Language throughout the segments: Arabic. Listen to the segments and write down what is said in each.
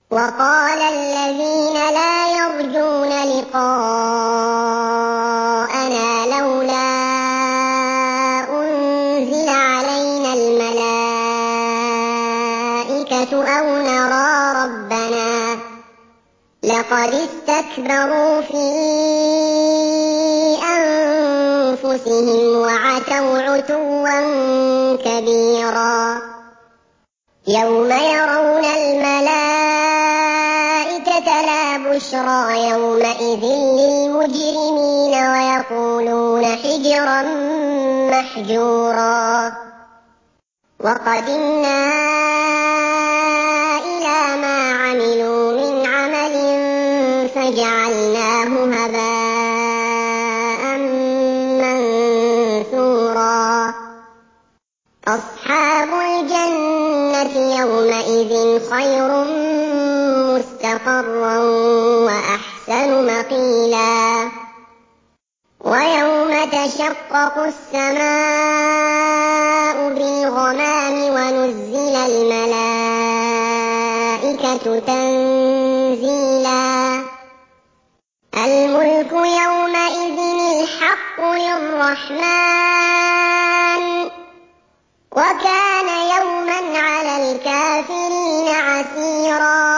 وقال الذين لا يرجون لقاءنا لولا أنزل علينا الملائكة أو نرى ربنا لقد استكبروا في أنفسهم وعتوا عتوا كبيرا يوم يرون الملائكة لا بشرى يومئذ للمجرمين ويقولون حجرا محجورا وقدمنا إلى ما عملوا من عمل فجعلناه هباء منثورا أصحاب الجنة يومئذ خير مستقرا وأحسن مقيلا ويوم تشقق السماء بالغمام ونزل الملائكة تنزيلا الملك يومئذ الحق للرحمن وكان يوما على الكافرين عسيرا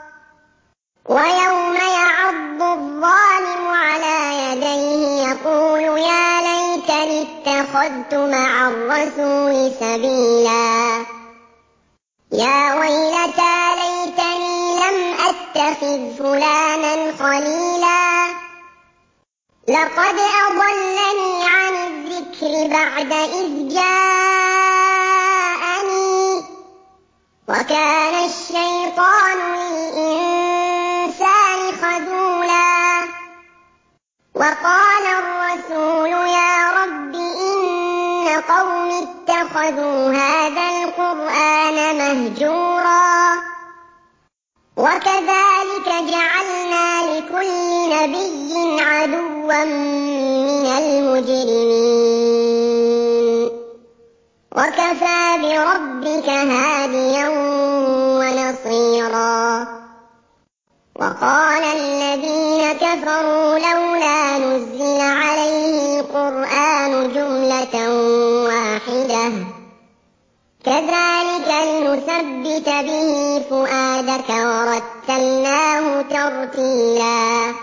ويوم يعض الظالم على يديه يقول يا ليتني اتخذت مع الرسول سبيلا يا ويلتى ليتني لم أتخذ فلانا خليلا لقد أضلني عن الذكر بعد إذ جاءني وكان الشيطان للإنسان خذولا وقال الرسول يا رب إن قوم اتخذوا هذا القرآن مهجورا وكذلك جعلنا لكل نبي عدوا من المجرمين وكفى بربك هاديا ونصيرا وقال الذين كفروا لولا نزل عليه القرآن جملة واحدة كذلك لنثبت به فؤادك ورتلناه ترتيلا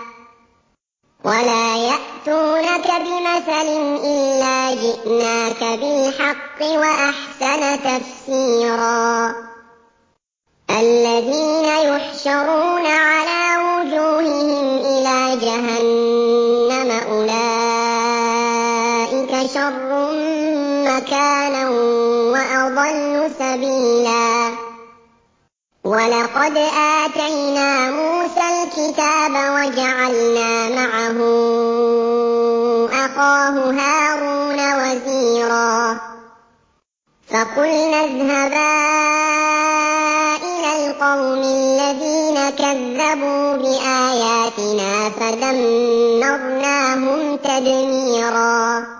ولا يأتونك بمثل إلا جئناك بالحق وأحسن تفسيرا الذين يحشرون على وجوههم إلى جهنم أولئك شر مكانا وأضل سبيلا ولقد آتينا موسى الكتاب وجعلنا معه أخاه هارون وزيرا فقلنا اذهبا إلى القوم الذين كذبوا بآياتنا فدمرناهم تدميرا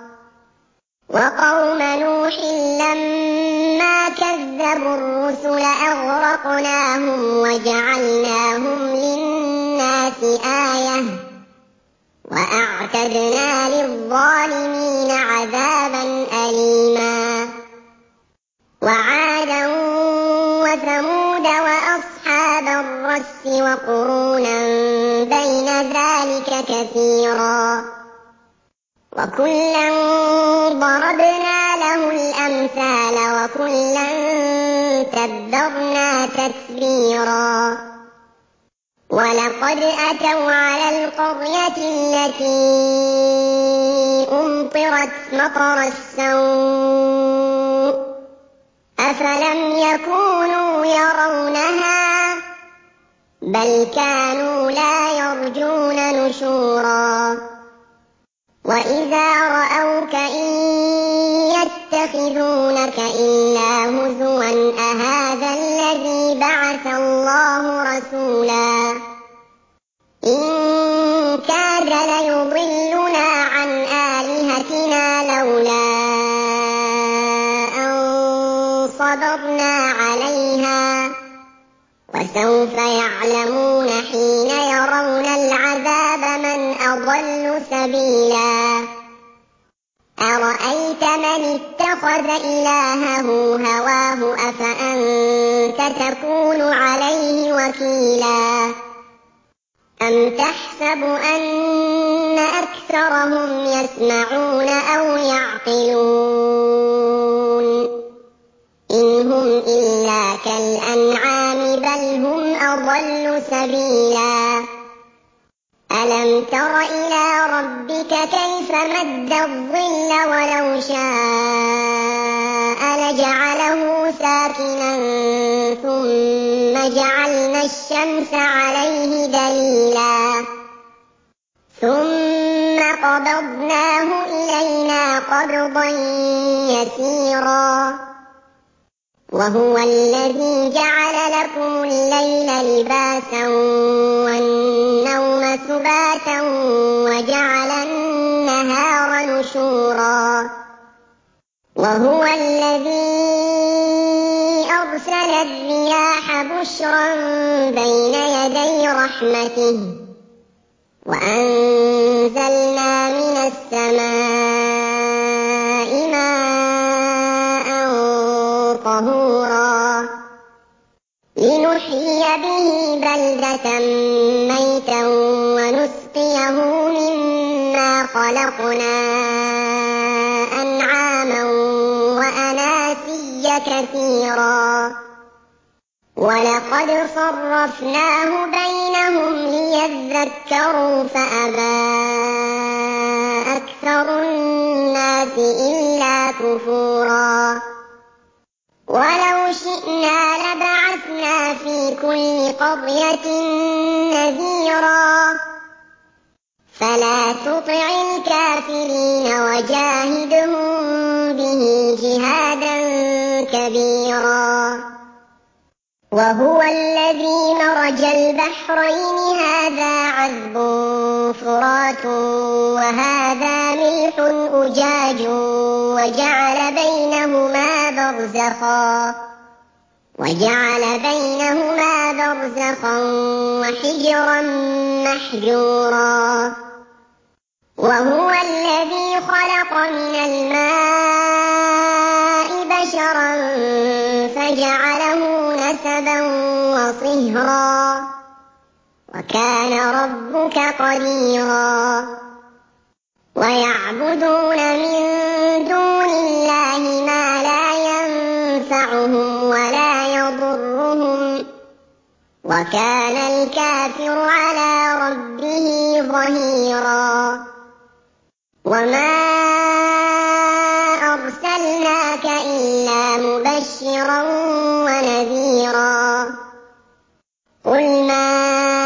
وقوم نوح لما كذبوا الرسل أغرقناهم وجعلناهم للناس آية وأعتدنا للظالمين عذابا أليما وعادا وثمود وأصحاب الرس وقرونا بين ذلك كثيرا وكلا ضربنا له الأمثال وكلا تبرنا تتبيرا ولقد أتوا على القرية التي أمطرت مطر السوء أفلم يكونوا يرونها بل كانوا لا يرجون نشورا وإذا رأوك إن يتخذونك إلا هزوا أهذا الذي بعث الله رسولا إن كاد ليضلنا عن آلهتنا لولا أن صبرنا عليها وسوف فسيعلمون حين يرون العذاب من أضل سبيلا أرأيت من اتخذ إلهه هواه أفأنت تكون عليه وكيلا أم تحسب أن أكثرهم يسمعون أو يعقلون إن هم إلا كالأنعام بل هم أضل سبيلا ألم تر إلى ربك كيف مد الظل ولو شاء لجعله ساكنا ثم جعلنا الشمس عليه دليلا ثم قبضناه إلينا قبضا يسيرا وهو الذي جعل لكم الليل لباسا والنوم سباتا وجعل النهار نشورا وهو الذي أرسل الرياح بشرا بين يدي رحمته وأنزلنا من السماء ماء طهورا لنحيي به بلدة ميتا ونسقيه مما خلقنا أنعاما وأناسيا كثيرا ولقد صرفناه بينهم ليذكروا فأبى أكثر الناس إلا كفورا ولو شئنا لبعثنا في كل قرية نذيرا فلا تطع الكافرين وجاهدهم به جهادا كبيرا وهو الذي مرج البحرين هذا عذب فرات وهذا ملح أجاج وجعل بينهما برزخا وحجرا محجورا وهو الذي خلق من الماء بشرا فجعله نسبا وصهرا وكان ربك قديرا ويعبدون من دون الله ما لا ينفعهم ولا يضرهم وكان الكافر على ربه ظهيرا وما أرسلناك إلا مبشرا ونذيرا قل ما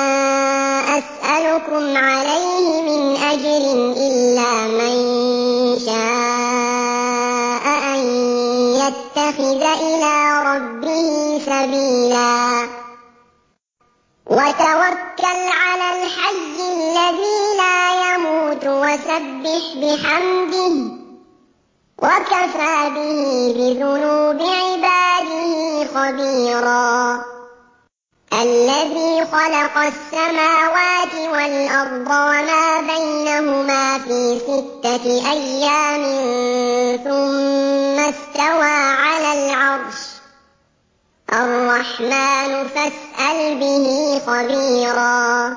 أسألكم عليه من أجر إلا من شاء أن يتخذ إلى ربه سبيلا وتوكل على الحي الذي لا يموت وسبح بحمده وكفى به بذنوب عباده خبيرا الذي خلق السماوات والأرض وما بينهما في 6 أيام ثم استوى على العرش الرحمن فاسأل به خبيرا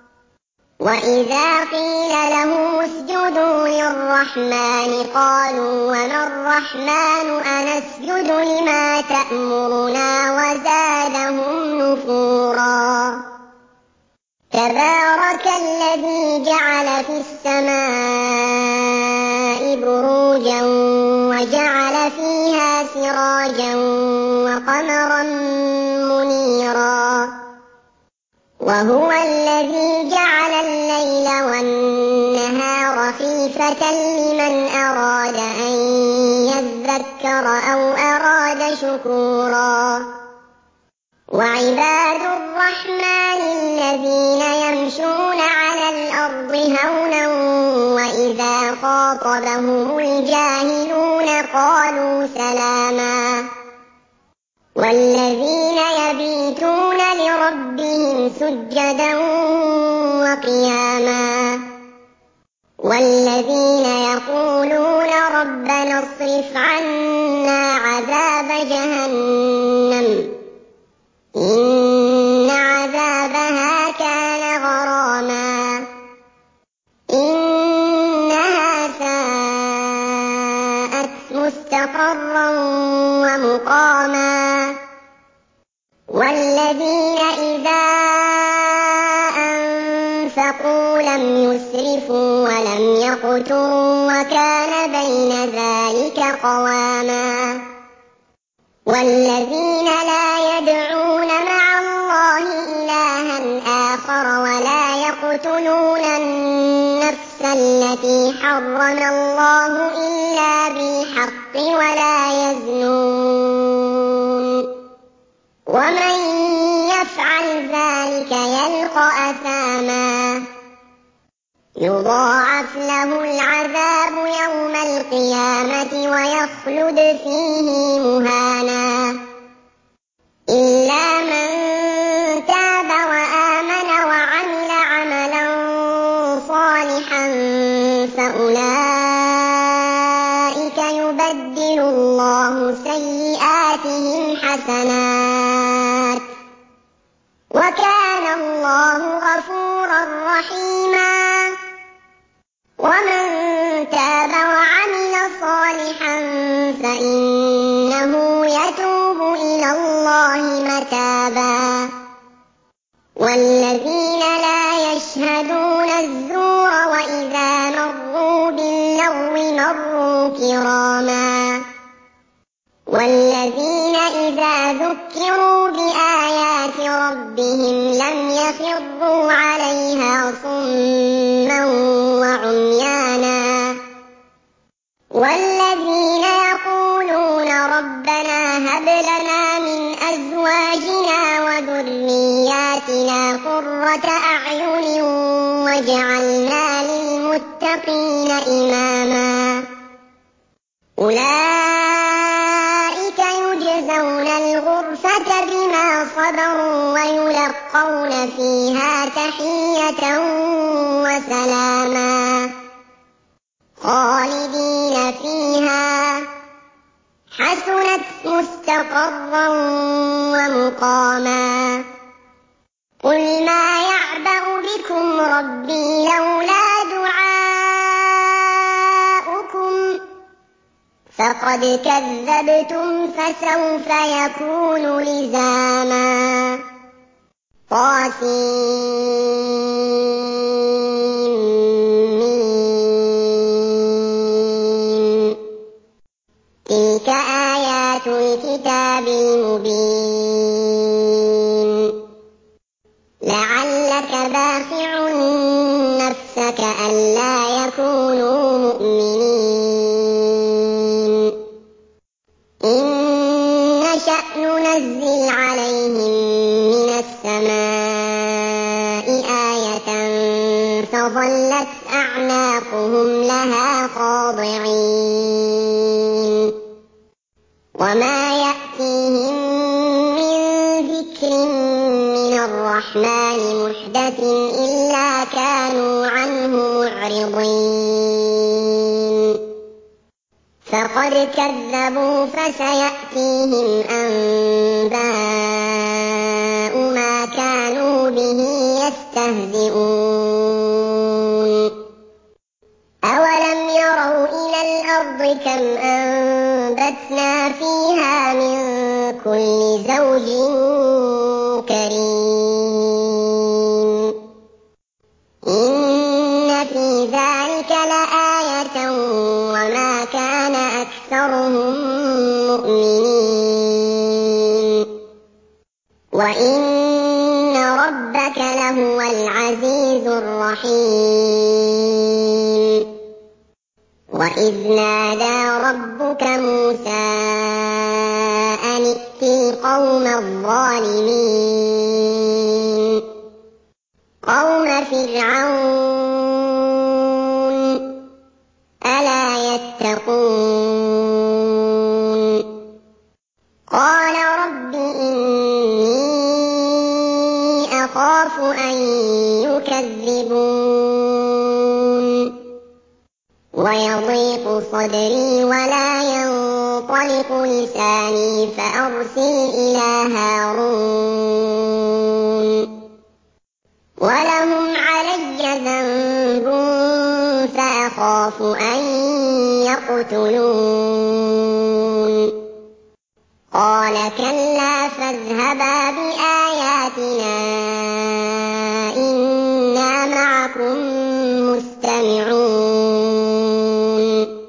وإذا قيل لهم اسجدوا للرحمن قالوا وما الرحمن أنسجد لما تأمرنا وزادهم نفورا تبارك الذي جعل في السماء بروجا وجعل فيها سراجا وقمرا منيرا وهو الذي جعل الليل والنهار خلفة لمن أراد أن يذكر أو أراد شكورا وعباد الرحمن الذين يمشون على الأرض هونا وإذا خاطبهم الجاهلون قالوا سلاما والذين يبيتون لربهم ربهم سجدا وقياما والذين يقولون ربنا اصرف عنا عذاب جهنم إن عذابها كان غراما إنها ساءت مستقرا ومقاما والذين إذا أنفقوا لم يسرفوا ولم يقتروا وكان بين ذلك قواما والذين لا يدعون مع الله إلها آخر ولا يقتلون النفس التي حرم الله إلا بالحق ولا يزنون ومن يفعل ذلك يلقى أثاما يضاعف له العذاب يوم القيامة ويخلد فيه مهانا إلا من تاب وآمن وعمل عملا صالحا فأولئك يبدل الله سيئاتهم حسنات وكان الله غفورا رحيما ومن تاب وعمل صالحا فإنه يتوب إلى الله متابا والذين لا يشهدون الزور وإذا مروا باللغو مروا كراما والذين إذا ذكروا بآيات ربهم لم يخروا عليها صما وعميانا والذين يقولون ربنا هب لنا من أزواجنا وذرياتنا قرة أعين واجعلنا للمتقين إماما أولئك يجزون الغرفة بما صبروا ويلقون فيها تحية وسلاما خالدين فيها حسنت مستقرا ومقاما قل ما يعبأ بكم ربي لولا دعاؤكم فقد كذبتم فسوف يكون لزاما طاسيم تلك آيات الكتاب المبين لعلك باخع نفسك ألا يكونوا مؤمنين إن نشأ ننزل عليهم من السماء آية فظلت أعناقهم لها خاضعين وما يأتيهم من ذكر من الرحمن محدث إلا كانوا عنه معرضين فقد كذبوا فسيأتيهم أنباء ما كانوا به يستهزئون أولم يروا إلى الأرض كم أنبتنا فيها من كل زوج كريم إن في ذلك لآية وما كان أكثرهم مؤمنين وإن ربك لهو العزيز الرحيم وإذ نادى ربك موسى أن ائت القوم الظالمين قوم فرعون ألا يتقون قال رب إني أخاف أخاف أن يكذبون ويضيق صدري ولا ينطلق لساني فأرسل إلى هارون ولهم علي ذنب فأخاف أن يقتلون قال كلا فاذهبا بآياتنا إنا معكم مستمعون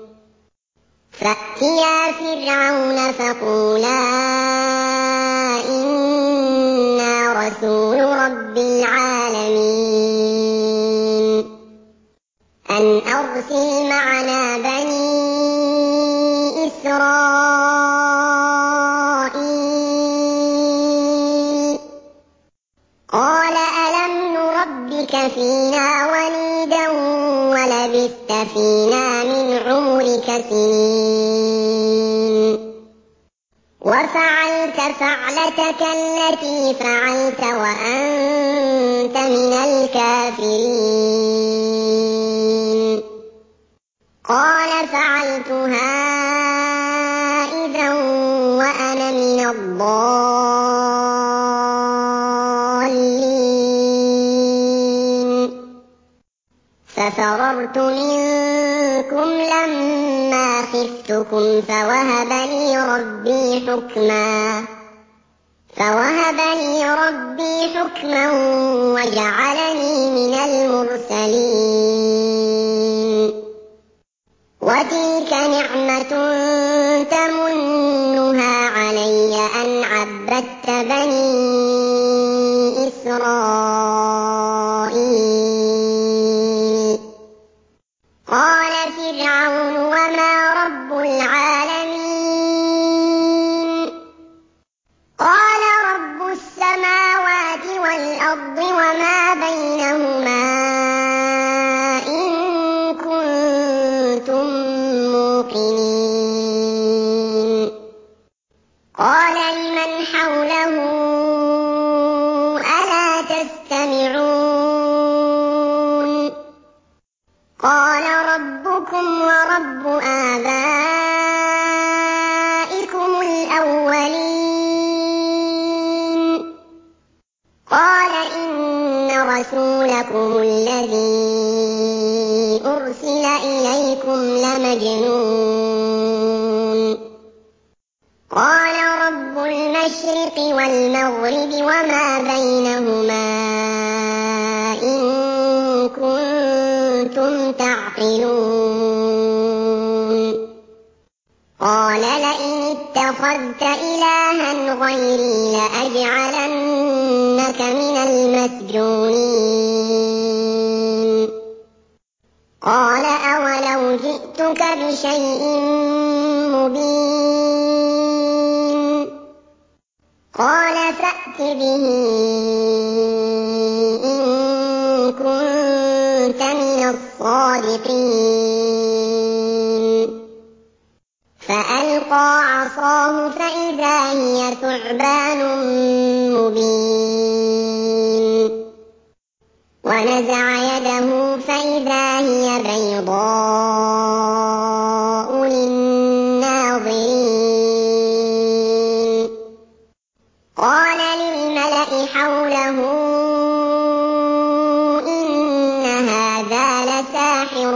فأتيا فرعون فقولا إنا رسول رب العالمين أن أرسل معنا بني إسرائيل قال ألم نربك فينا وليدا ولبثت فينا من عمرك سنين وفعلت فعلتك التي فعلت وأنت من الكافرين قال فعلتها إذا وأنا من الضالين ففررت منكم لما خفتكم فوهب لي ربي حكما وجعلني من المرسلين وتلك نعمة تمنها علي أن عبدت بني إسرائيل قال فرعون وما رب العالمين قال رب السماوات والأرض وما بينهما إن كنتم موقنين قال لمن حوله ألا تستمعون قال ربكم ورب آبائكم الأولين قال إن رسولكم الذي أرسل إليكم لمجنون قال رب المشرق والمغرب وما بينهما إن كنتم تعقلون قال لئن اتخذت إلها غيري لأجعلنك من المسجونين قال أولو جئتك بشيء مبين قال فأت به إن كنت من الصادقين فألقى عصاه فإذا هي ثعبان مبين ونزع يده فإذا هي بيضاء للناظرين قال للملأ حوله إن هذا لساحر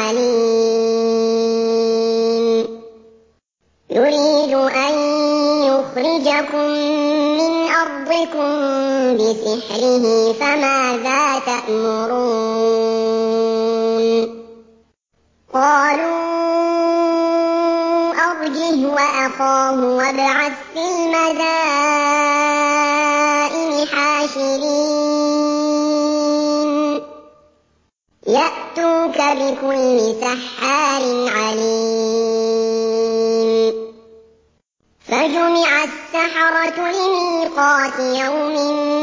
عليم يريد أن يخرجكم من أرضكم بسحره فماذا تأمرون قالوا أرجه وأخاه وابعث في المدائن حاشرين يأتوك بكل سحار عليم فجمع السحرة لميقات يوم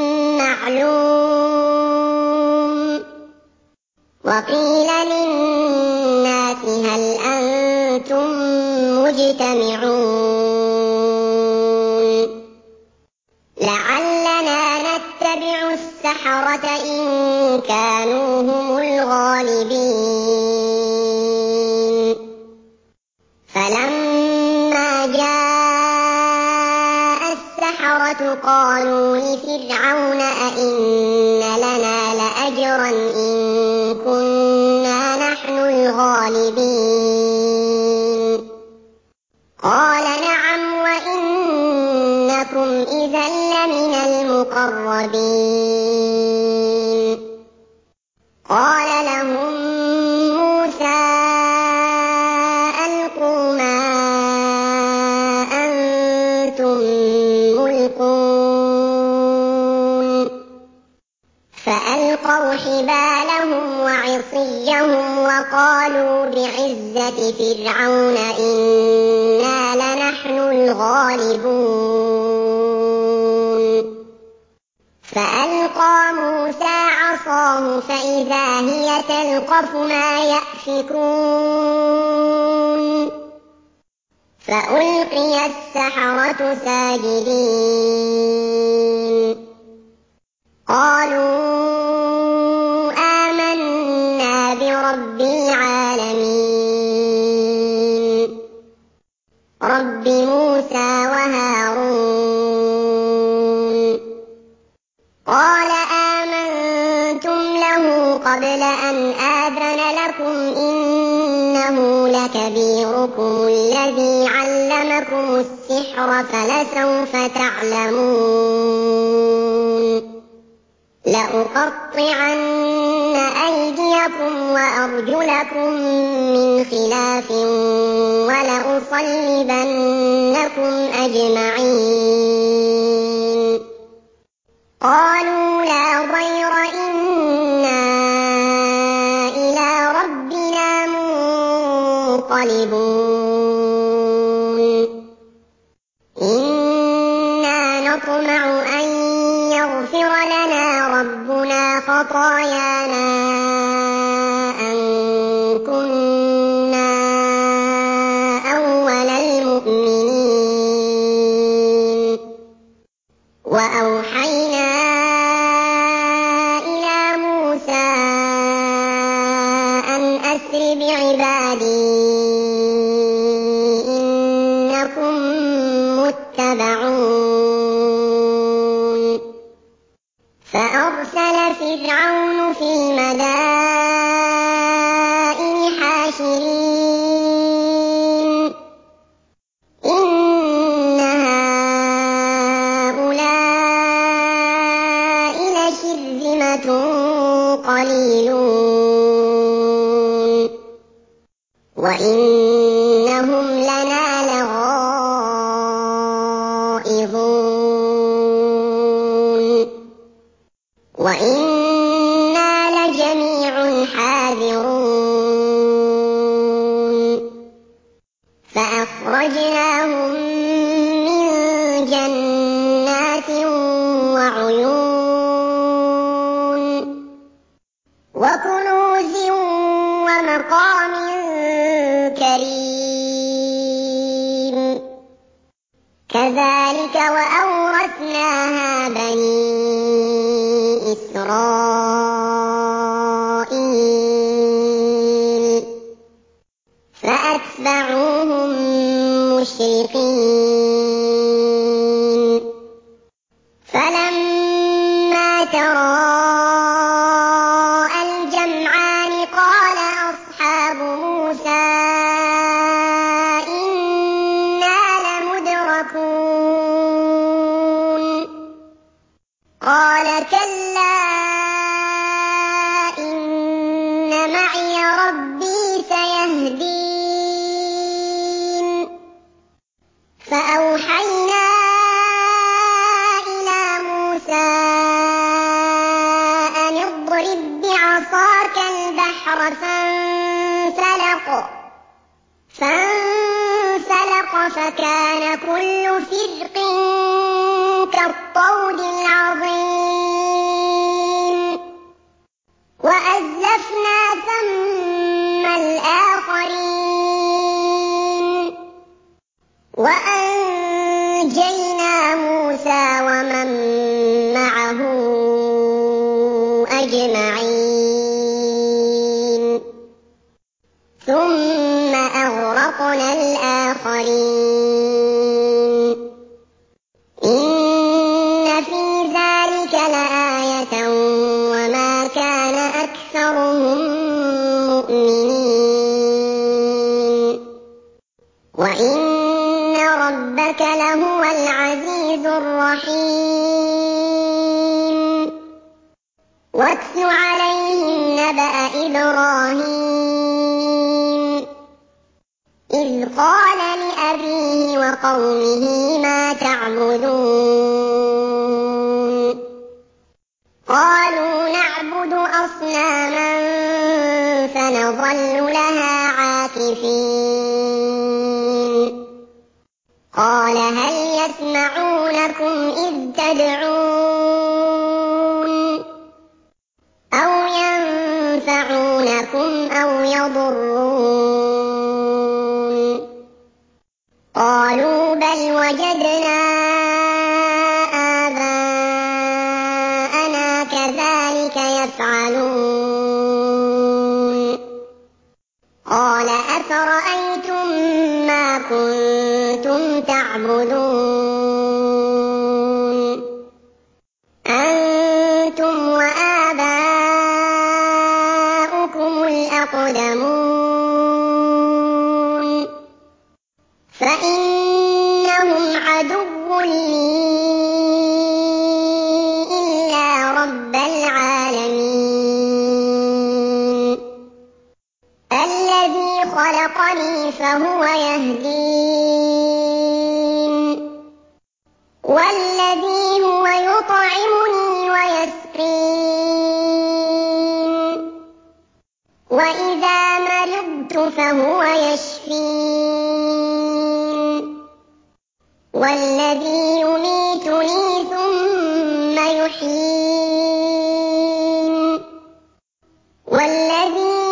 معلوم وقيل للناس هل أنتم مجتمعون لعلنا نتبع السحرة السحرة إن كانوا هم الغالبين فلما جاء السحرة قالوا لفرعون أئن لنا لأجرا إن كنا نحن الغالبين قال نعم وإنكم إذا لمن المقربين قال لهم موسى ألقوا ما أنتم ملقون فألقوا حبالهم وعصيهم وقالوا بعزة فرعون إنا لنحن الغالبون فألقى موسى عصاه فإذا هي تلقف ما يأفكون فألقي السحرة ساجدين قالوا آمنا برب العالمين رب موسى وهارون قال آمنتم له قبل أن آذن لكم إنه لكبيركم الذي علمكم السحر فلسوف تعلمون لأقطعن أيديكم وأرجلكم من خلاف ولأصلبنكم أجمعين قالوا لا ضير إنا إلى ربنا منقلبون إنا نطمع أن يغفر لنا ربنا خطايانا أن كنا أول المؤمنين وأوحينا إلى موسى أن أسر بعبادي إنكم متبعون فأرسل فرعون في المدائن حاشرين إن هؤلاء لشرذمة قليلون وإنهم لنا لغائظون وإنا لجميع حاذرون فأخرجناهم من جنات وعيون وكنوز ومقام كريم كذلك وأورثناها بني إسرائيل فأتبعوهم مشرقين فلما تراءى الجمعان قال أصحاب موسى إنا لمدركون قال كلا إن معي ربي سيهدين فأوحينا إلى موسى أن اضرب بعصاك البحر فانفلق فكان كل فرق كالطود العظيم وأزلفنا ثم الآخرين وأنجينا موسى ومن معه أجمعين ثم أغرقنا الآخرين إن في ذلك لآية وما كان أكثرهم مؤمنين وإن ربك لهو العزيز الرحيم واتل عليهم نبأ إبراهيم إذ قال لأبيه وقومه ما تعبدون قالوا نعبد أصناما فنظل لها عاكفين قال هل يسمعونكم إذ تدعون أو ينفعونكم أو يضرون قالوا بل وجدنا آباءنا كذلك يفعلون قال أفرأيتم ما كنتم تعبدون أنتم وآباؤكم الأقدمون فإنهم عدو لي إلا رب العالمين الذي خلقني فهو يهدين والذي هو يطعمني ويسقين وإذا مرضت فهو يشفين والذي يميتني ثم يحيين والذي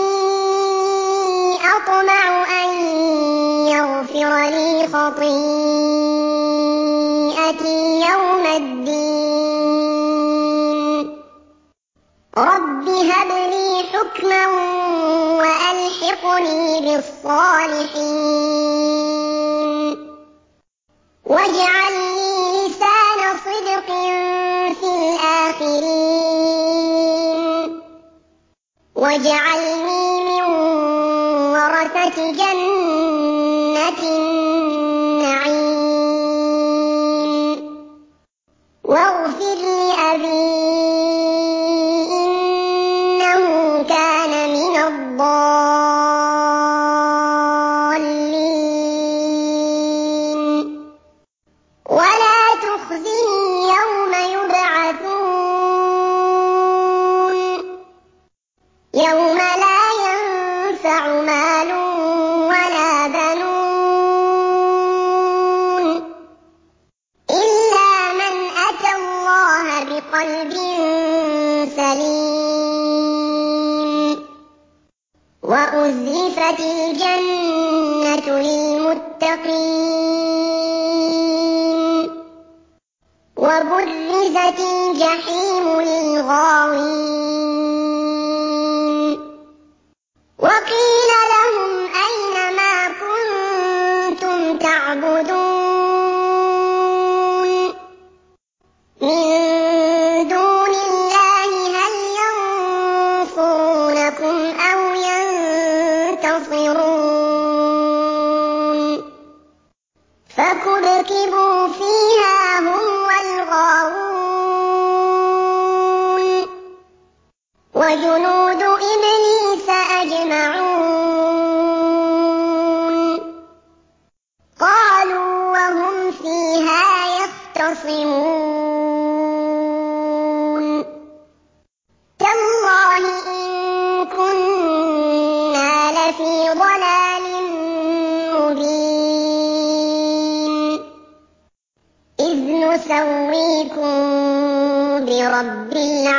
أطمع أن يغفر لي خطيئتي يوم الدين رب هب لي حكما وألحقني بالصالحين واجعل لي لسان صدق في الآخرين واجعلني من ورثة جنة النعيم واغفر لأبي إنه كان من الضالين ولا تخزني يوم يبعثون يوم لا ينفع مال ولا بنون إلا من أتى الله بقلب سليم وأزلفت الجنة للمتقين وبرزت الجحيم للغاوين وقيل لهم أين ما كنتم تعبدون من دون الله هل ينصرونكم أو ينتصرون فكبكبوا فيها هم والغاوون وجنود إبليس أجمعون قالوا وهم فيها يختصمون تالله إن كنا لفي ضلال مبين إذ نسويكم برب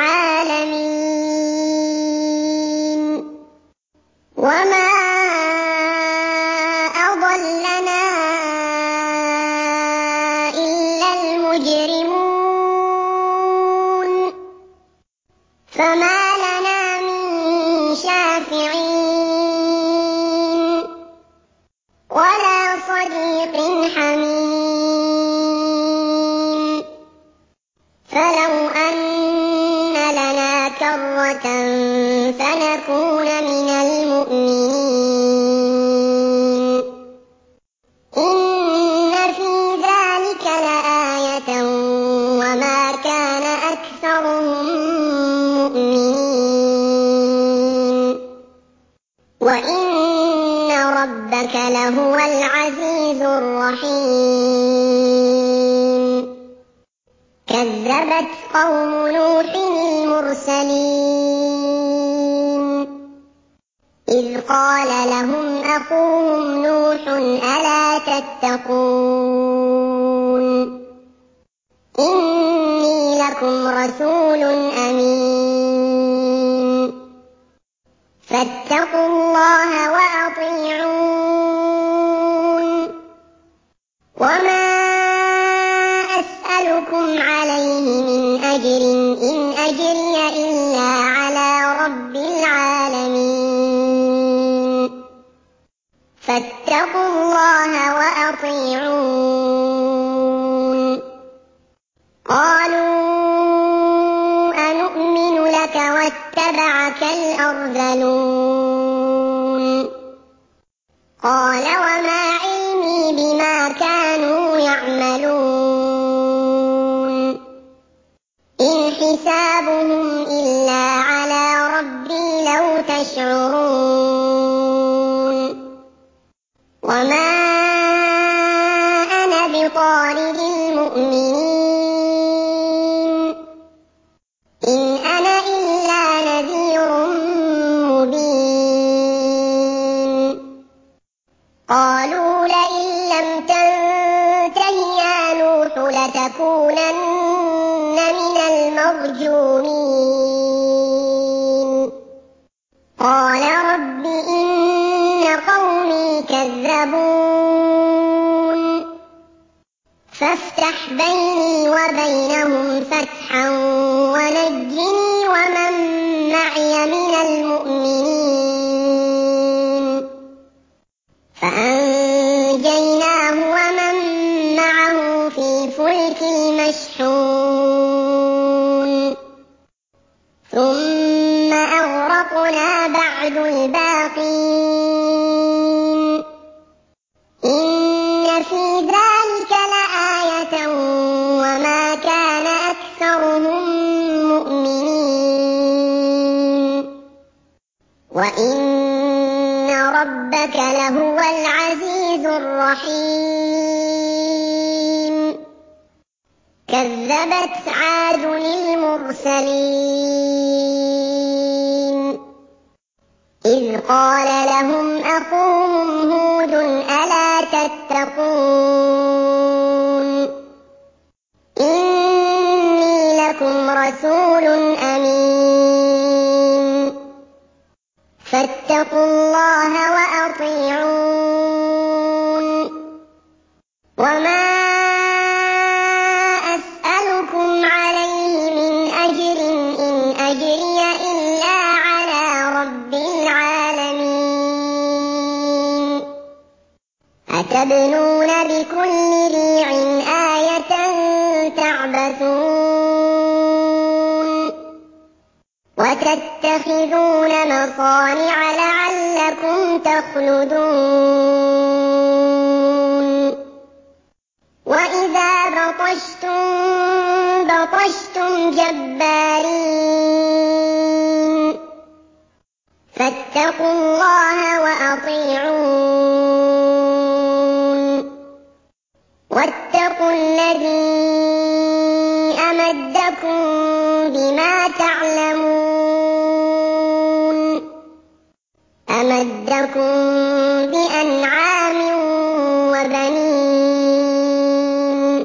العالمين وما أضلنا إلا المجرمون فما لنا من شافعين ولا صديق حميم فلو أن لنا كرة فنكون من المؤمنين إن في ذلك لآية وما كان أكثرهم مؤمنين وإن ربك لهو العزيز الرحيم كذبت قوم نوح المرسلين إذ قال لهم أخوهم نوح ألا تتقون إني لكم رسول أمين فاتقوا الله وأطيعون وما أسألكم عليه من أجر إن أجري إلا على رب العالمين فاتقوا الله وأطيعون قالوا أنؤمن لك واتبعك الأرذلون قال وما علمي بما كانوا يعملون إن حسابهم إلا على ربي لو تشعرون وما أنا بطارد المؤمنين إن أنا إلا نذير مبين قالوا لئن لم تنته يا نوح لتكونن من المرجومين قال رب إن قومي كذبون فافتح بيني وبينهم فتحا ونجني ومن معي من المؤمنين فأنجيناه ومن معه في الفلك المشحون ثم أغرقنا بعد الباقين إن في ذلك لآية وما كان أكثرهم مؤمنين وإن ربك لهو العزيز الرحيم كذبت عاد المرسلين إذ قال لهم أخوهم هود ألا تتقون إني لكم رسول أمين فاتقوا الله وأطيعون وما أسألكم عليه من أجر إن أجري إلا على رب العالمين أتبنون بكل ريع آية تعبثون وتتخذون مصانع لعلكم تخلدون وإذا بطشتم بطشتم جبارين فاتقوا الله وأطيعون واتقوا الذي أمدكم بما تعلمون أمدكم بأنعام وبنين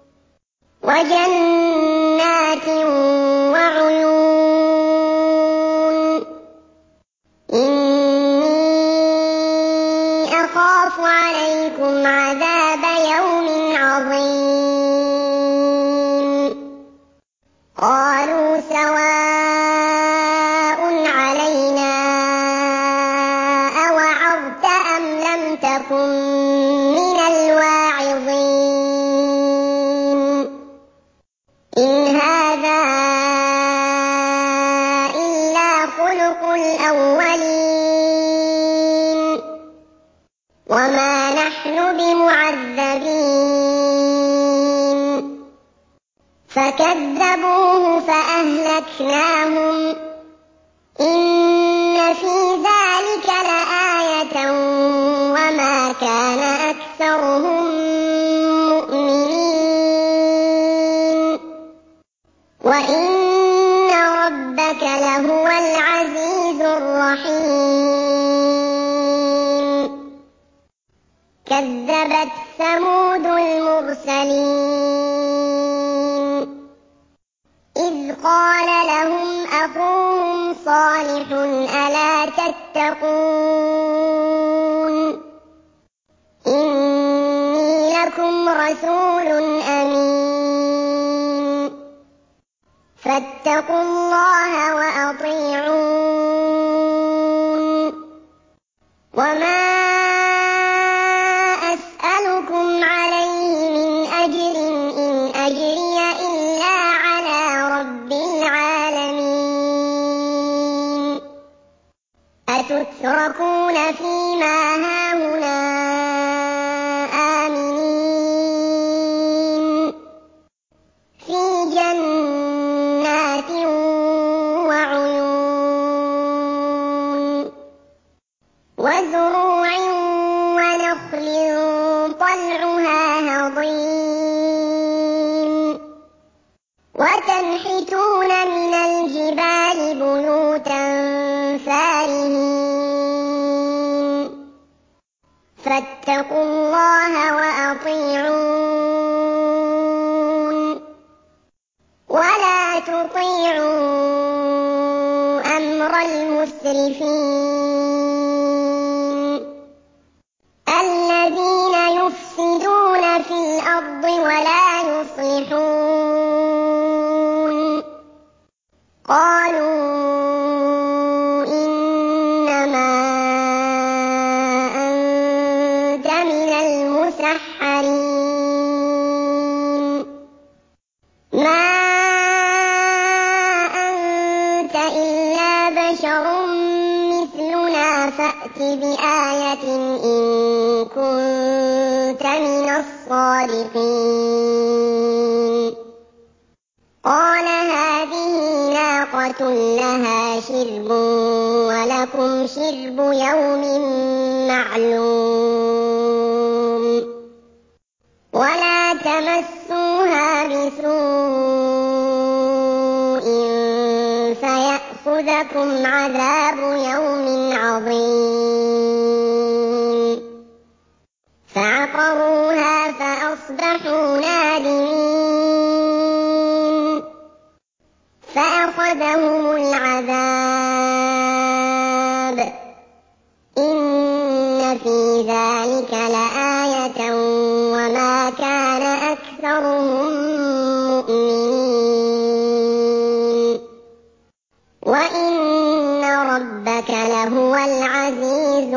وجنات وعيون إني أخاف عليكم عذاب يوم عظيم قالوا سواء لكم من الواعظين إن هذا إلا خلق الأولين وما نحن بمعذبين فكذبوه فأهلكناهم إن في ذلك لآية وما كان أكثرهم مؤمنين وإن ربك لهو العزيز الرحيم كذبت ثمود المرسلين إذ قال لهم أخوهم صالح ألا تتقون إني لكم رسول أمين فاتقوا الله وأطيعون وما أسألكم عليه من أجر إن أجري إلا على رب العالمين أتتركون فيما هاهنا آمنين في جنات وعيون وزروع ونخل طلعها هضيم وتنحتون من الجبال بيوتا فارهين فاتقوا الله وأطيعون ولا تطيعوا أمر المسرفين الذين يفسدون في الأرض ولا يصلحون قالوا إنما أنت من المسحرين ما أنت إلا بشر مثلنا فأت بآية إن كنت من الصادقين قال هذه ناقة لها شرب ولكم شرب يوم معلوم ولا تمسوها بسوء فيأخذكم عذاب يوم عظيم فعقروها فأصبحوا نادمين فأخذهم العذاب إن في ذلك لآية وما كان أكثرهم مؤمنين وإن ربك لهو العزيز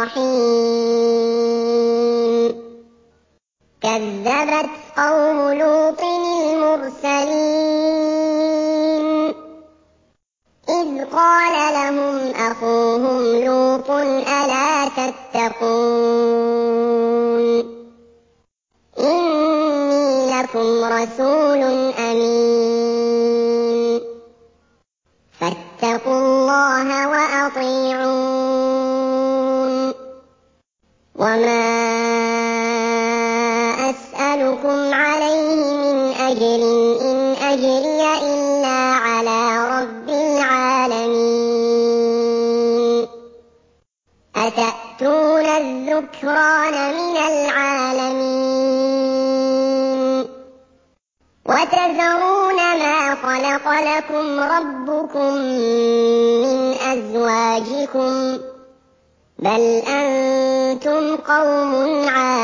الرحيم كذبت قوم لوط المرسلين إذ قال لهم أخوهم لوط ألا تتقون إني لكم رسول أمين فاتقوا الله وأطيعون وما أسألكم عليه من أجر إن أجري إلا على رب العالمين أتأتون الذكران من العالمين وتذرون ما خلق لكم ربكم من أزواجكم بل أنتم قوم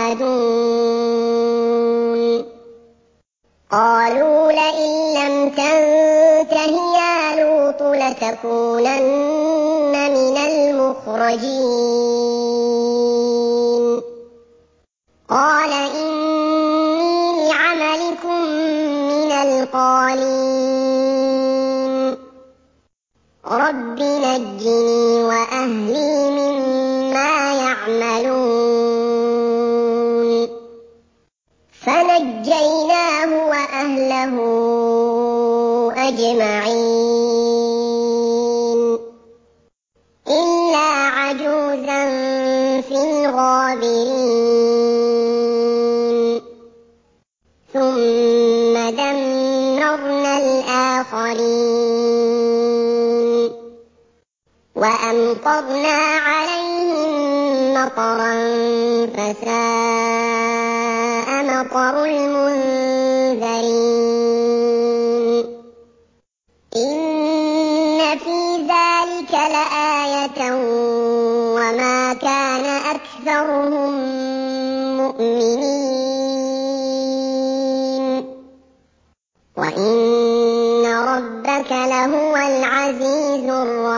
عادون قالوا لئن لم تنته يا لوط لتكونن من المخرجين قال إني لعملكم من القالين رب نجني وأهلي مما يعملون فنجيناه وأهله أجمعين إلا عجوزا في الغابرين ثم دمرنا الآخرين وأمطرنا عليهم مطرا فساء مطر المنذرين إن في ذلك لآية وما كان أكثرهم مؤمنين وإن ربك لهو العزيز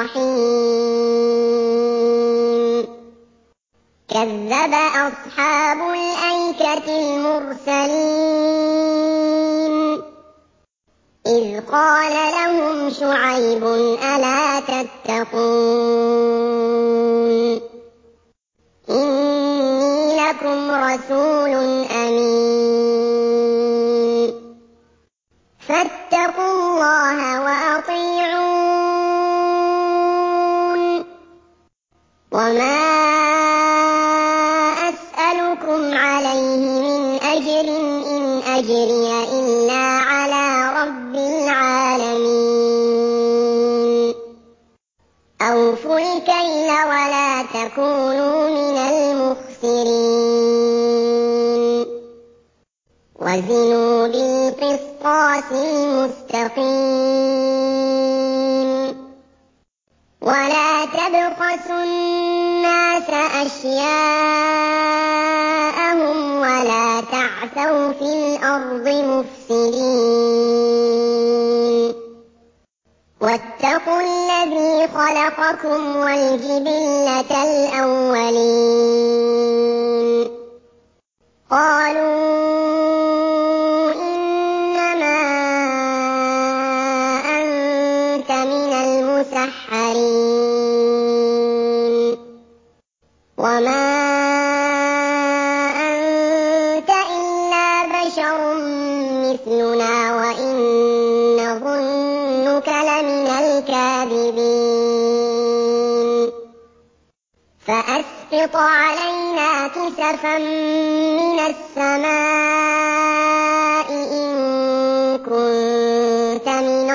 الرحيم كذب أصحاب الأيكة المرسلين إذ قال لهم شعيب ألا تتقون إني لكم رسول أمين فاتقوا الله وأطيعون وما أسألكم عليه من أجر إن أجري إلا على رب العالمين أوفوا الكيل ولا تكونوا من المخسرين وزنوا بالقسطاس المستقيم ولا تبخسوا الناس أشياءهم ولا تعثوا في الأرض مفسدين واتقوا الذي خلقكم والجبلة الأولين قالوا إنما أنت من المسحرين وما أنت إلا بشر مثلنا وإن نظنك لمن الكاذبين فأسقط علينا كسفا من السماء إن كنت من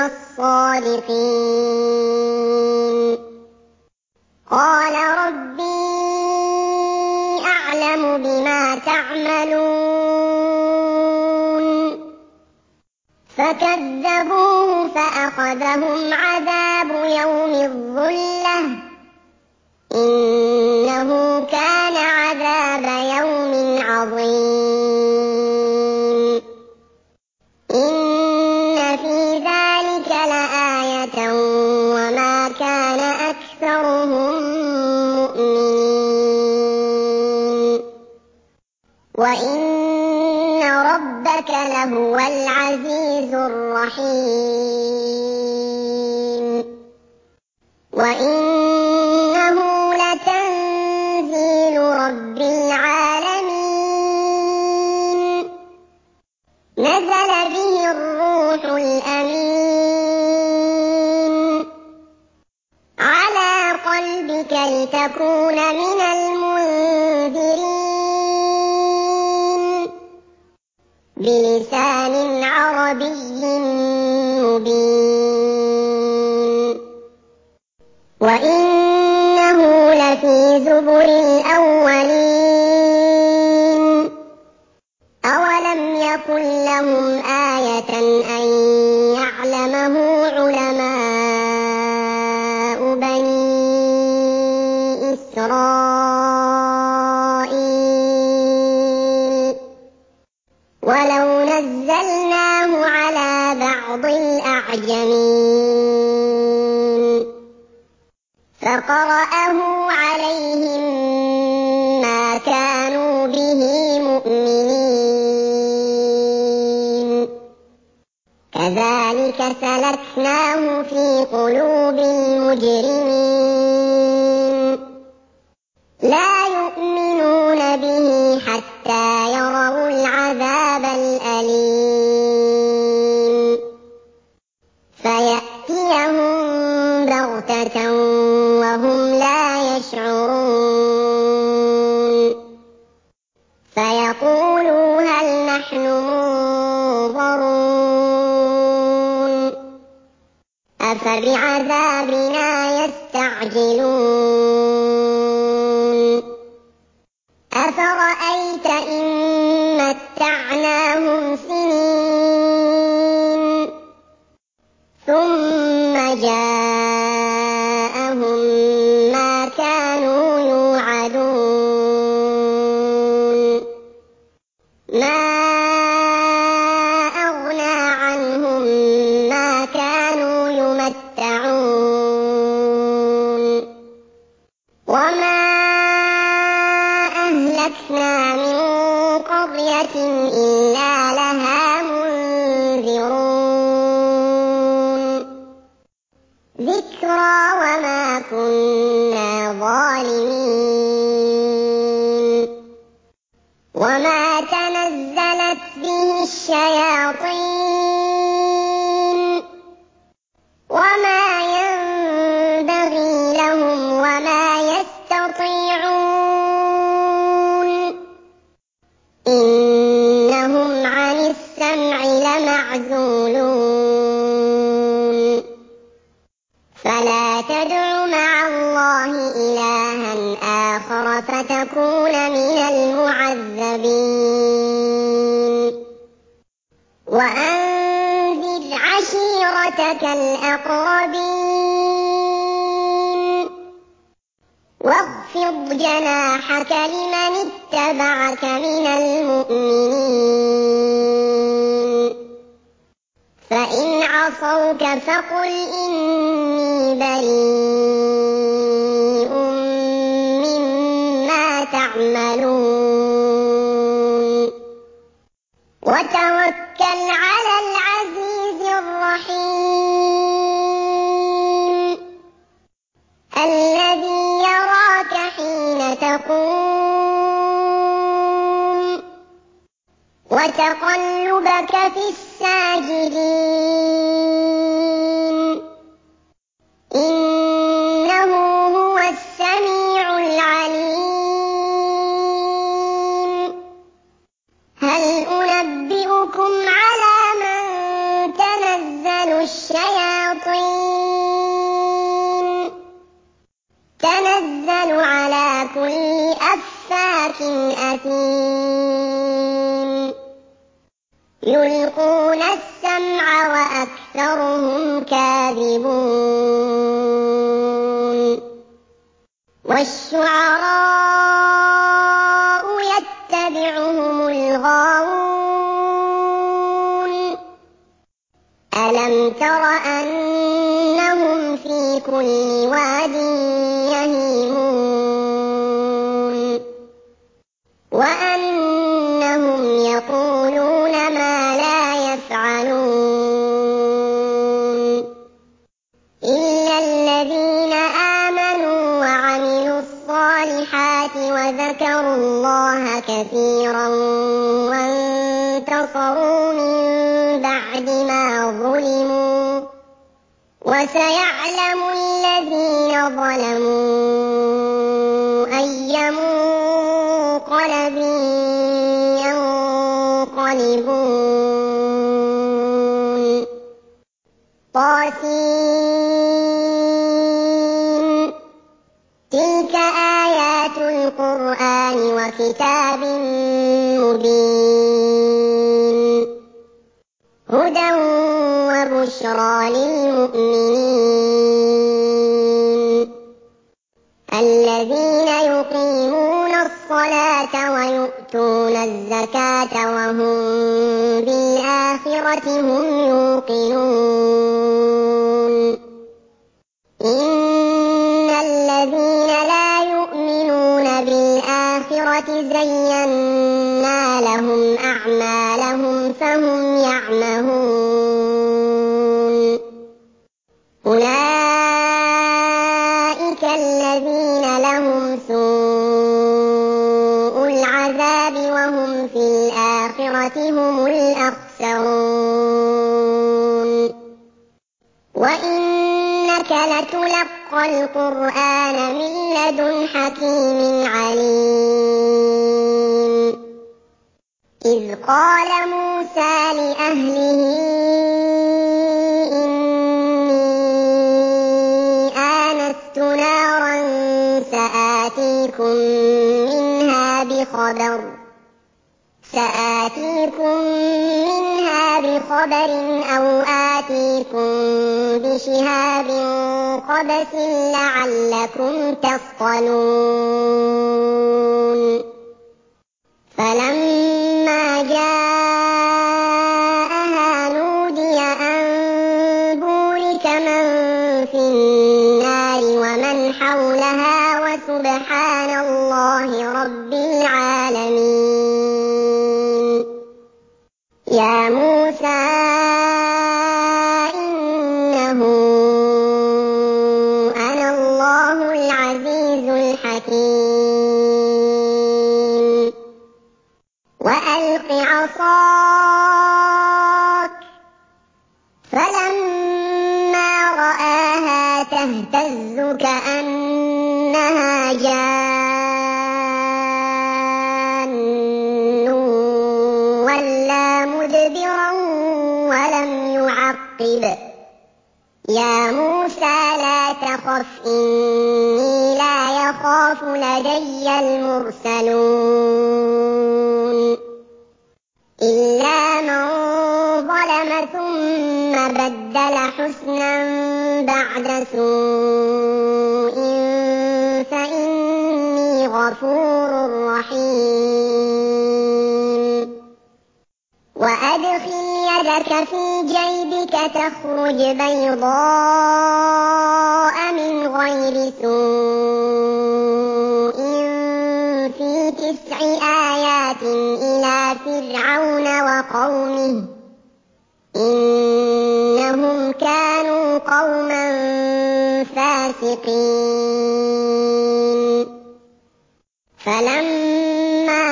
الصادقين قال ربي أعلم بما تعملون فكذبوه فأخذهم عذاب يوم الظلة إنه كان عذاب يوم عظيم إن في ذلك لآية وما كان أكثرهم مؤمنين وإن ربك لهو العزيز الرحيم وإنه لتنزيل رب العالمين نزل به الروح الأمين على قلبك لتكون من المنذرين بلسان عربي مبين وإنه لفي زبر الأولين أولم يكن لهم آية أن يعلمه علماء بني إسرائيل ولو نزلناه على بعض الأعجمين فقرأه عليهم ما كانوا به مؤمنين كذلك سلكناه في قلوب المجرمين لا يؤمنون به حتى يروا العذاب الأليم فيأتيهم بغتة وهم لا يشعرون فيقولوا هل نحن منظرون أفبعذابنا يستعجلون أفرأيت إن متعناهم سنين ثم جاءهم ما كانوا يوعدون ما أغنى عنهم ما كانوا يمتعون وما أهلكنا من قرية إلا لها منذرون ذكرى وما كنا ظالمين وما تنزلت به الشياطين وما ينبغي لهم وما يستطيعون إنهم عن السمع لمعزولون فلا تدع مع الله إلها آخر فتكون من المعذبين وأنذر عشيرتك الأقربين واخفض جناحك لمن اتبعك من المؤمنين فإن عصوك فقل إني بريء مما تعملون وتوكل على العزيز الرحيم الذي يراك حين تقوم وتقلبك في الساجدين إنه هو السميع العليم هل أنبئكم على من تنزل الشياطين تنزل على كل أفاك أثيم يلقون السمع وأكثرهم كاذبون والشعراء يتبعهم الغاوون ألم تر أنهم في كل واد يهيمون وأنهم يقولون ما لا يفعلون إلا الذين آمنوا وعملوا الصالحات وذكروا الله كثيرا وانتصروا من بعد ما ظلموا وسيعلم الذين ظلموا أي منقلب ينقلبون طاسين تلك آيات القرآن وكتاب مبين هدى وبشرى للمؤمنين الذين يقيمون الصلاة ويؤتون الزكاة وهم بالآخرة هم يوقنون إن الذين لا يؤمنون بالآخرة زينا لهم أعمالهم فهم يعمهون الآخرة هم الأخسرون وإنك لتلقى القرآن من لدن حكيم عليم إذ قال موسى لأهله إني آنست نارا سآتيكم منها بخبر أو آتيكم بشهاب قبس لعلكم تصطلون فلما جاءها نودي أن بورك من في النار ومن حولها وسبحان الله رب العالمين يا موسى إنه أنا الله العزيز الحكيم وألق عصاك فلما رآها تهتز كأنها جان ولا مدبرا ولم يعقب يا موسى لا تخف إني لا يخاف لدي المرسلون إلا من ظلم ثم بدل حسنا بعد سوء فإني غفور رحيم وأدخل يدك في جيبك تخرج بيضاء من غير سوء في 9 آيات إلى فرعون وقومه إنهم كانوا قوما فاسقين فلما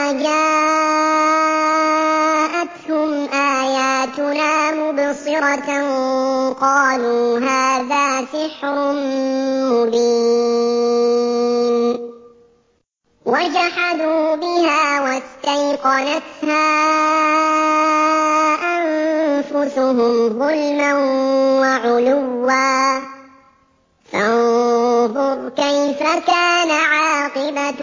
جاءتهم آياتنا مبصرة قالوا هذا سحر مبين وجحدوا بها واستيقنتها أنفسهم ظلما وعلوا فانظر كيف كان عاقبة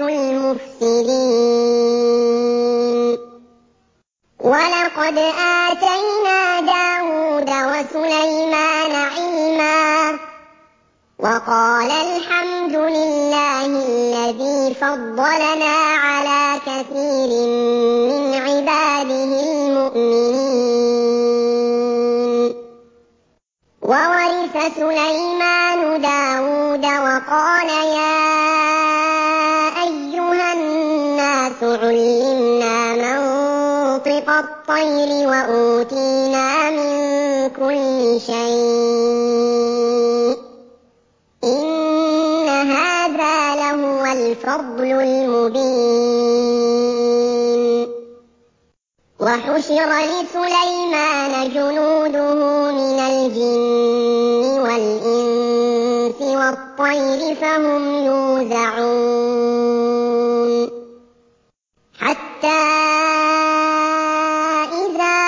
المفسدين ولقد آتينا داود وسليمان علما وقال الحمد لله الذي فضلنا على كثير من عباده المؤمنين وورث سليمان داود وقال يا أيها الناس علمنا منطق الطير وأوتينا من كل شيء إن هذا لهو الفضل المبين وحشر لسليمان جنوده من الجن والإنس والطير فهم يوزعون حتى إذا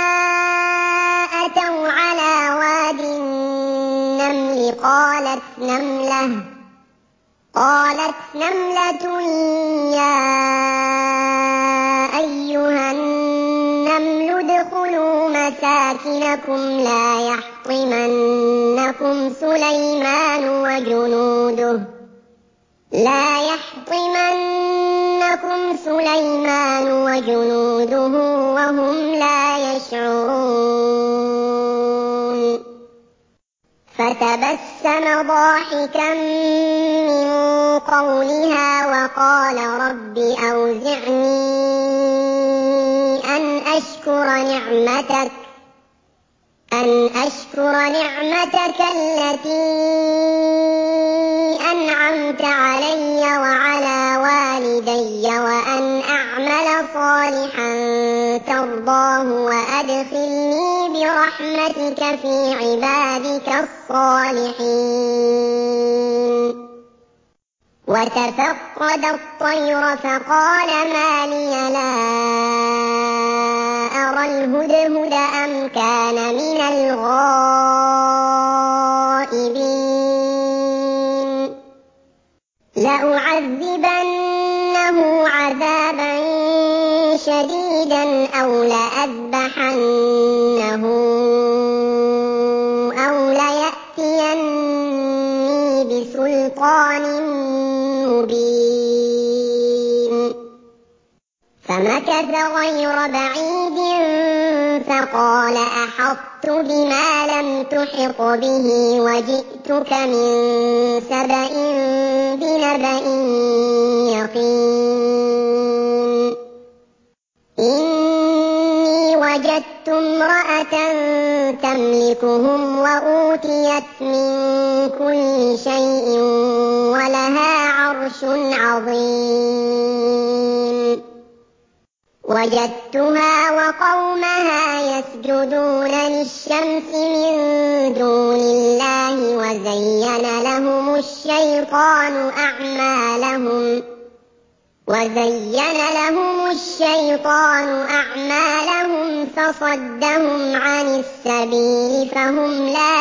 أتوا على واد النمل قالت نملة يا أيها النمل ادخلوا مساكنكم لا يحطمنكم سليمان وجنوده وهم لا يشعرون فتبسم ضاحكا من قولها وقال رب أوزعني أن أشكر نعمتك التي أنعمت علي وعلى والدي وأن أعمل صالحا ترضاه اللَّهُ وَأَدْخِلْنِي بِرَحْمَتِكَ فِي عِبَادِكَ الصَّالِحِينَ وَتَفَقَّدَ الطَّيْرَ فَقَالَ مَا لِيَ لَا أَرَى الْهُدْهُدَ أَمْ كَانَ مِنَ الْغَائِبِينَ لَأُعَذِّبَنَّهُ عَذَابًا شَدِيدًا أَوْ لَأَذْبَحَنَّهُ أَوْ لَيَأْتِيَنِّي بِسُلْطَانٍ مُّبِينٍ فَمَكَثَ غَيْرَ بَعِيدٍ فَقَالَ أَحَطتُ بِمَا لَمْ تُحِطْ بِهِ وَجِئْتُكَ مِن سَبَإٍ بِنَبَإٍ يَقِينٍ إِنِّي وَجَدتُّ امْرَأَةً تَمْلِكُهُمْ وَأُوتِيَتْ مِن كُلِّ شَيْءٍ وَلَهَا عَرْشٌ عَظِيمٌ وَجَدتُّهَا وَقَوْمَهَا يَسْجُدُونَ لِلشَّمْسِ مِن دُونِ اللَّهِ وَزَيَّنَ لَهُمُ الشَّيْطَانُ أَعْمَالَهُمْ فَصَدَّهُمْ عَنِ السَّبِيلِ فَهُمْ لَا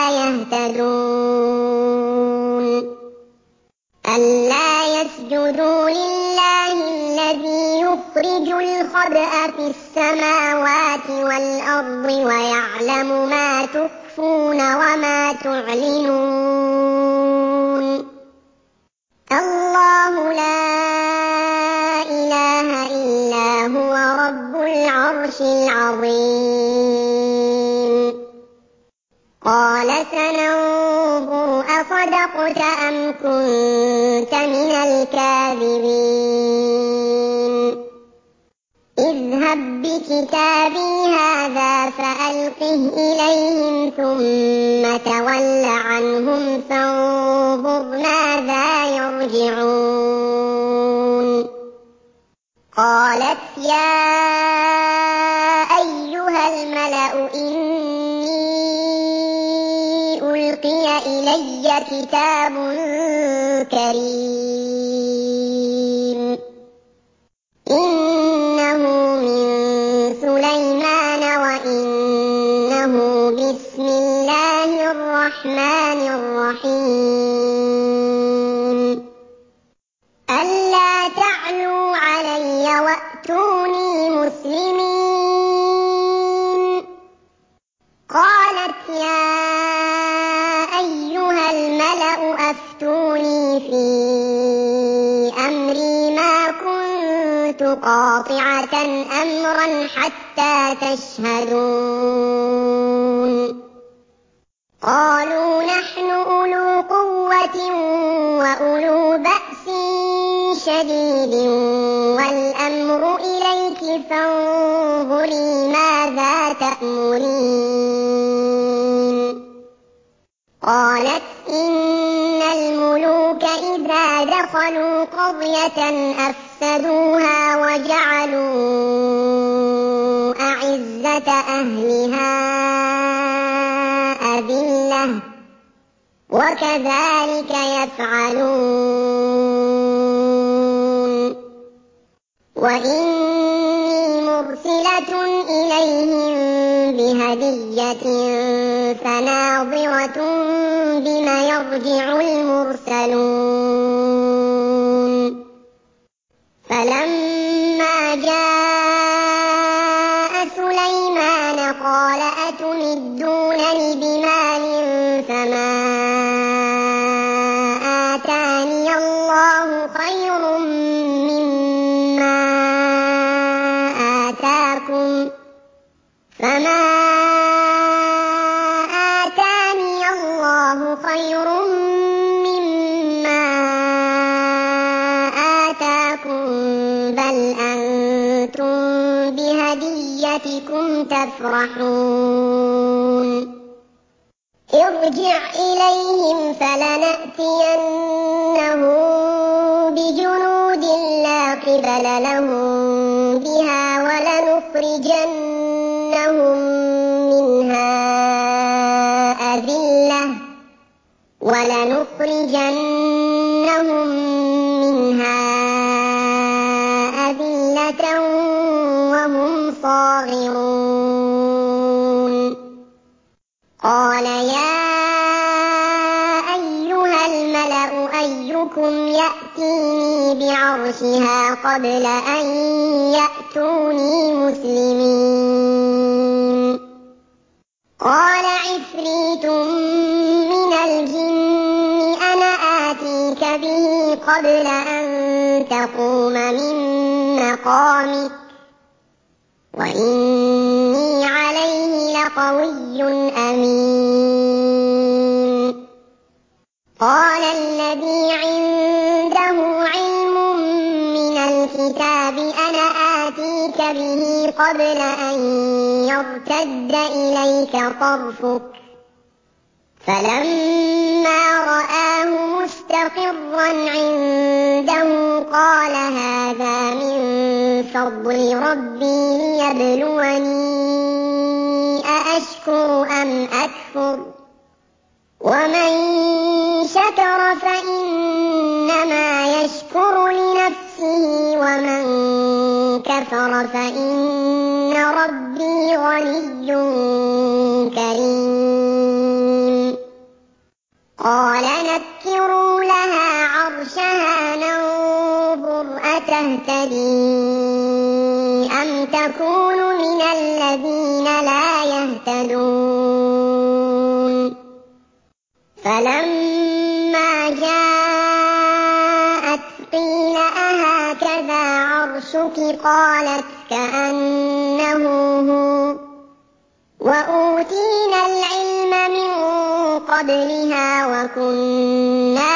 يَهْتَدُونَ أَلَّا يَسْجُدُوا لِلَّهِ الَّذِي يُخْرِجُ الْخَبْءَ فِي السَّمَاوَاتِ وَالْأَرْضِ وَيَعْلَمُ مَا تُخْفُونَ وَمَا تُعْلِنُونَ اللَّهُ لَا إِلَٰهَ إِلَّا هُوَ رَبُّ الْعَرْشِ الْعَظِيمِ قَالَ سَنَنظُرُ أَصَدَقْتَ أَمْ كُنتَ مِنَ الْكَاذِبِينَ اذْهَب بِّكِتَابِي هَٰذَا فَأَلْقِهْ إِلَيْهِمْ ثُمَّ تَوَلَّ عَنْهُمْ فَانظُرْ مَاذَا يَرْجِعُونَ قَالَتْ يَا أَيُّهَا الْمَلَأُ إِنِّي أُلْقِيَ إِلَيَّ كِتَابٌ كَرِيمٌ إِنَّهُ مِن سُلَيْمَانَ وَإِنَّهُ بِسْمِ اللَّهِ الرَّحْمَٰنِ الرَّحِيمِ أَلَّا تَعْلُوا عَلَيَّ وَأْتُونِي مُسْلِمِينَ قَالَتْ يَا أَيُّهَا الْمَلَأُ أَفْتُونِي فِي أَمْرِي مَا كُنتُ قَاطِعَةً أَمْرًا حَتَّىٰ تَشْهَدُونِ قَالُوا نَحْنُ أُولُو قُوَّةٍ وَأُولُو بَأْسٍ شَدِيدٍ وَالْأَمْرُ إِلَيْكِ فَانظُرِي مَاذَا تَأْمُرِينَ قَالَتْ إِنَّ الْمُلُوكَ إِذَا دَخَلُوا قَرْيَةً أَفْسَدُوهَا وَجَعَلُوا أَعِزَّةَ أَهْلِهَا أَذِلَّةً وَكَذَٰلِكَ يَفْعَلُونَ وَإِنِّي مُرْسِلَةٌ إِلَيْهِم بِهَدِيَّةٍ فَنَاظِرَةٌ بِمَ يَرْجِعُ الْمُرْسَلُونَ فَلَمَّا جَاءَ سُلَيْمَانَ قَالَ أَتُمِدُّونَنِ بِمَالٍ فَمَا آتَانِيَ اللَّهُ خَيْرٌ مِّمَّا آتَاكُمْ بَلْ أَنتُم بِهَدِيَّتِكُمْ تَفْرَحُونَ ارْجِعْ إِلَيْهِمْ فَلَنَأْتِيَنَّهُم بِجُنُودٍ لَّا قِبَلَ لَهُم بِهَا وَلَنُخْرِجَنَّهُم بغتة وهم صاغرون قال يا أيها الملأ أيكم يأتيني بعرشها قبل أن يأتوني مسلمين قال عفريت من الجن أنا آتيك به قبل أن تقوم من مقامك وإني عليه لقوي أمين قال الذي عنده علم من الكتاب أنا آتيك به قبل أن يرتد إليك طرفك فلما رآه مستقرا عنده قال هذا من فضل ربي ليبلوني أأشكر أم أكفر ومن شكر فإنما يشكر لنفسه ومن كفر فإن ربي غني كريم قال نكروا لها عرشها ننظر أتهتدي أم تكون من الذين لا يهتدون فلما جاءت قيل أهكذا عرشك قالت كأنه هو وأوتينا العلم من قبلها وكنا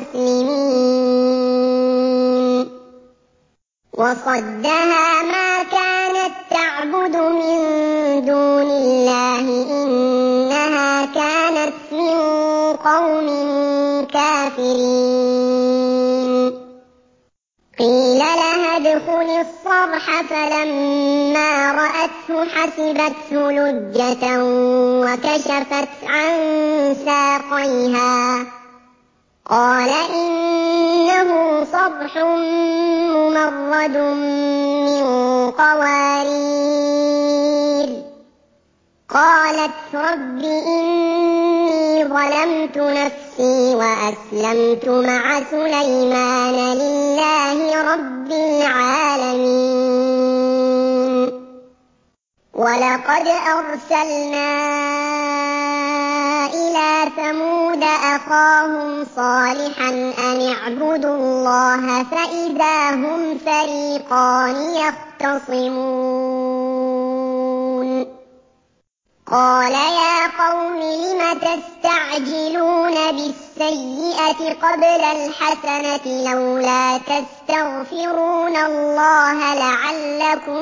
مسلمين وصدها ما كانت تعبد من دون الله إنها كانت من قوم كافرين قيل لها ادخل الصرح فلما رأته حسبته لجة وكشفت عن ساقيها قال إنه صرح ممرد من قوارير قالت رب إني ظلمت نفسي وأسلمت مع سليمان لله رب العالمين ولقد أرسلنا إلى ثمود أخاهم صالحا أن اعبدوا الله فإذا هم فريقان يختصمون قال يا قوم لم تستعجلون بالسيئة قبل الحسنة لولا تستغفرون الله لعلكم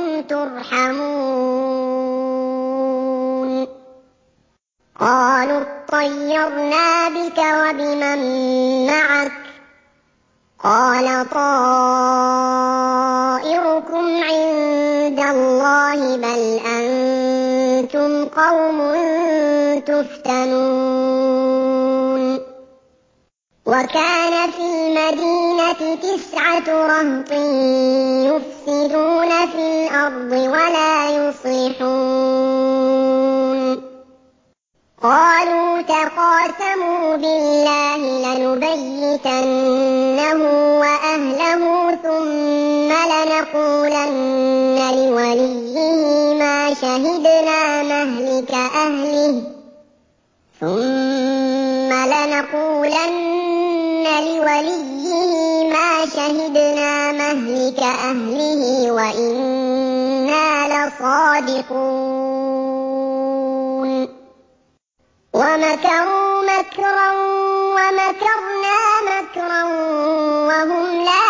ترحمون قالوا اطيرنا بك وبمن معك قال طائركم عند الله بل أنتم قوم تفتنون وكان في المدينة 9 رهط يفسدون في الأرض ولا يصلحون قالوا تقاسموا بالله لنبيتنه وأهله ثم لنقولن لوليه ما شهدنا مهلك أهله وإنا لصادقون ومكروا مكرا ومكرنا مكرا وهم لا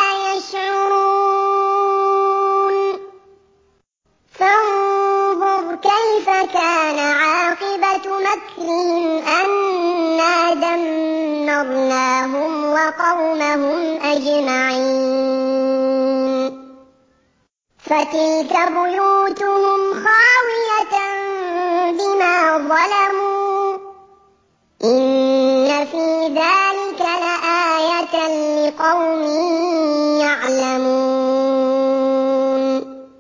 يشعرون فانظر كيف كان عاقبة مكرهم أنا دمرناهم وقومهم أجمعين فتلك بيوتهم خاوية بما ظلموا إن في ذلك لآية لقوم يعلمون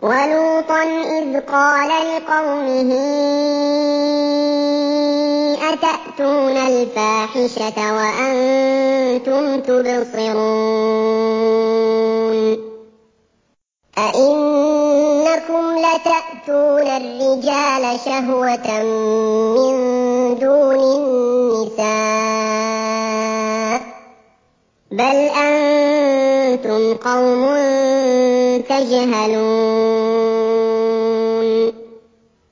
وَلُوطًا إِذْ قَالَ لِقَوْمِهِ أَتَأْتُونَ الْفَاحِشَةَ وَأَنتُمْ تُبْصِرُونَ أَئِنَّكُمْ لَتَأْتُونَ الرِّجَالَ شَهْوَةً مِّن دُونِ النِّسَاءِ بَلْ أَنتُمْ قَوْمٌ تَجْهَلُونَ